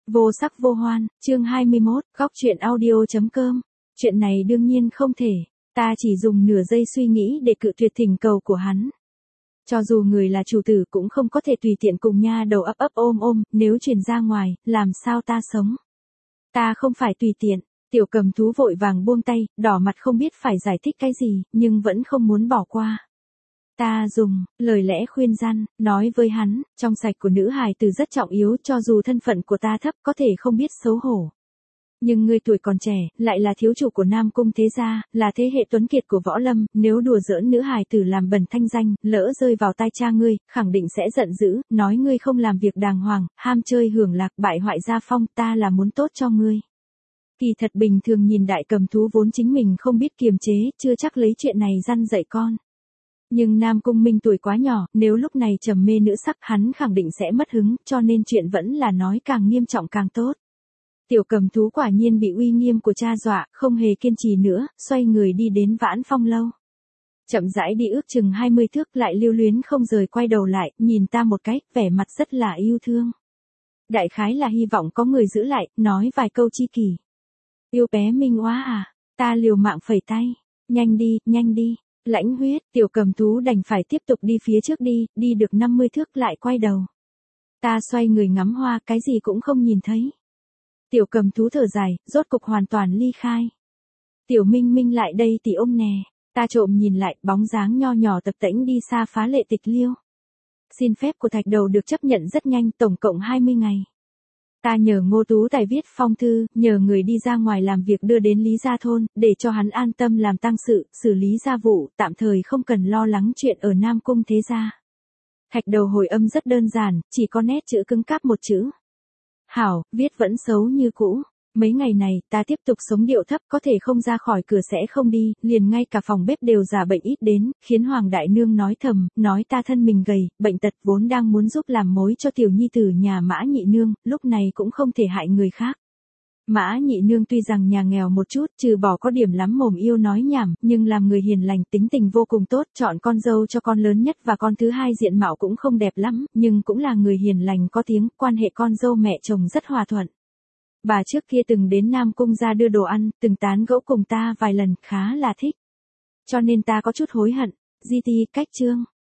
Vô sắc vô hoan, chương 21, góc truyện audio.com. Chuyện này đương nhiên không thể, ta chỉ dùng nửa giây suy nghĩ để cự tuyệt thỉnh cầu của hắn. Cho dù người là chủ tử cũng không có thể tùy tiện cùng nha đầu ấp ấp ôm ôm, nếu truyền ra ngoài, làm sao ta sống? Ta không phải tùy tiện, tiểu cầm thú vội vàng buông tay, đỏ mặt không biết phải giải thích cái gì, nhưng vẫn không muốn bỏ qua. Ta dùng lời lẽ khuyên răn, nói với hắn, trong sạch của nữ hài tử rất trọng yếu, cho dù thân phận của ta thấp có thể không biết xấu hổ. Nhưng ngươi tuổi còn trẻ, lại là thiếu chủ của Nam Cung thế gia, là thế hệ tuấn kiệt của võ lâm, nếu đùa giỡn nữ hài tử làm bẩn thanh danh, lỡ rơi vào tai cha ngươi, khẳng định sẽ giận dữ, nói ngươi không làm việc đàng hoàng, ham chơi hưởng lạc, bại hoại gia phong, ta là muốn tốt cho ngươi. Kỳ thật bình thường nhìn đại cầm thú vốn chính mình không biết kiềm chế, chưa chắc lấy chuyện này răn dạy con. Nhưng Nam Cung Minh tuổi quá nhỏ, nếu lúc này trầm mê nữ sắc hắn khẳng định sẽ mất hứng, cho nên chuyện vẫn là nói càng nghiêm trọng càng tốt. Tiểu cầm thú quả nhiên bị uy nghiêm của cha dọa, không hề kiên trì nữa, xoay người đi đến Vãn Phong lâu. Chậm rãi đi ước chừng 20 thước lại lưu luyến không rời quay đầu lại, nhìn ta một cái, vẻ mặt rất là yêu thương. Đại khái là hy vọng có người giữ lại, nói vài câu chi kỷ. Yêu bé Minh Oá à, ta liều mạng phẩy tay, nhanh đi. Lãnh huyết, tiểu cầm thú đành phải tiếp tục đi phía trước đi được 50 thước lại quay đầu. Ta xoay người ngắm hoa, cái gì cũng không nhìn thấy. Tiểu cầm thú thở dài, rốt cục hoàn toàn ly khai. Tiểu Minh Minh lại đây thì ôm nè, ta trộm nhìn lại, bóng dáng nho nhỏ tập tễnh đi xa phá lệ tịch liêu. Xin phép của thạch đầu được chấp nhận rất nhanh, tổng cộng 20 ngày. Ta nhờ Ngô Tú Tài viết phong thư, nhờ người đi ra ngoài làm việc đưa đến Lý Gia Thôn, để cho hắn an tâm làm tang sự, xử lý gia vụ, tạm thời không cần lo lắng chuyện ở Nam Cung thế gia. Thạch đầu hồi âm rất đơn giản, chỉ có nét chữ cứng cáp một chữ. Hảo, viết vẫn xấu như cũ. Mấy ngày này, ta tiếp tục sống điệu thấp, có thể không ra khỏi cửa sẽ không đi, liền ngay cả phòng bếp đều giả bệnh ít đến, khiến Hoàng Đại Nương nói thầm, nói ta thân mình gầy, bệnh tật vốn đang muốn giúp làm mối cho tiểu nhi tử nhà Mã Nhị Nương, lúc này cũng không thể hại người khác. Mã Nhị Nương tuy rằng nhà nghèo một chút, trừ bỏ có điểm lắm mồm yêu nói nhảm, nhưng làm người hiền lành, tính tình vô cùng tốt, chọn con dâu cho con lớn nhất và con thứ hai diện mạo cũng không đẹp lắm, nhưng cũng là người hiền lành có tiếng, quan hệ con dâu mẹ chồng rất hòa thuận. Bà trước kia từng đến Nam Cung ra đưa đồ ăn, từng tán gẫu cùng ta vài lần, khá là thích. Cho nên ta có chút hối hận. GT cách chương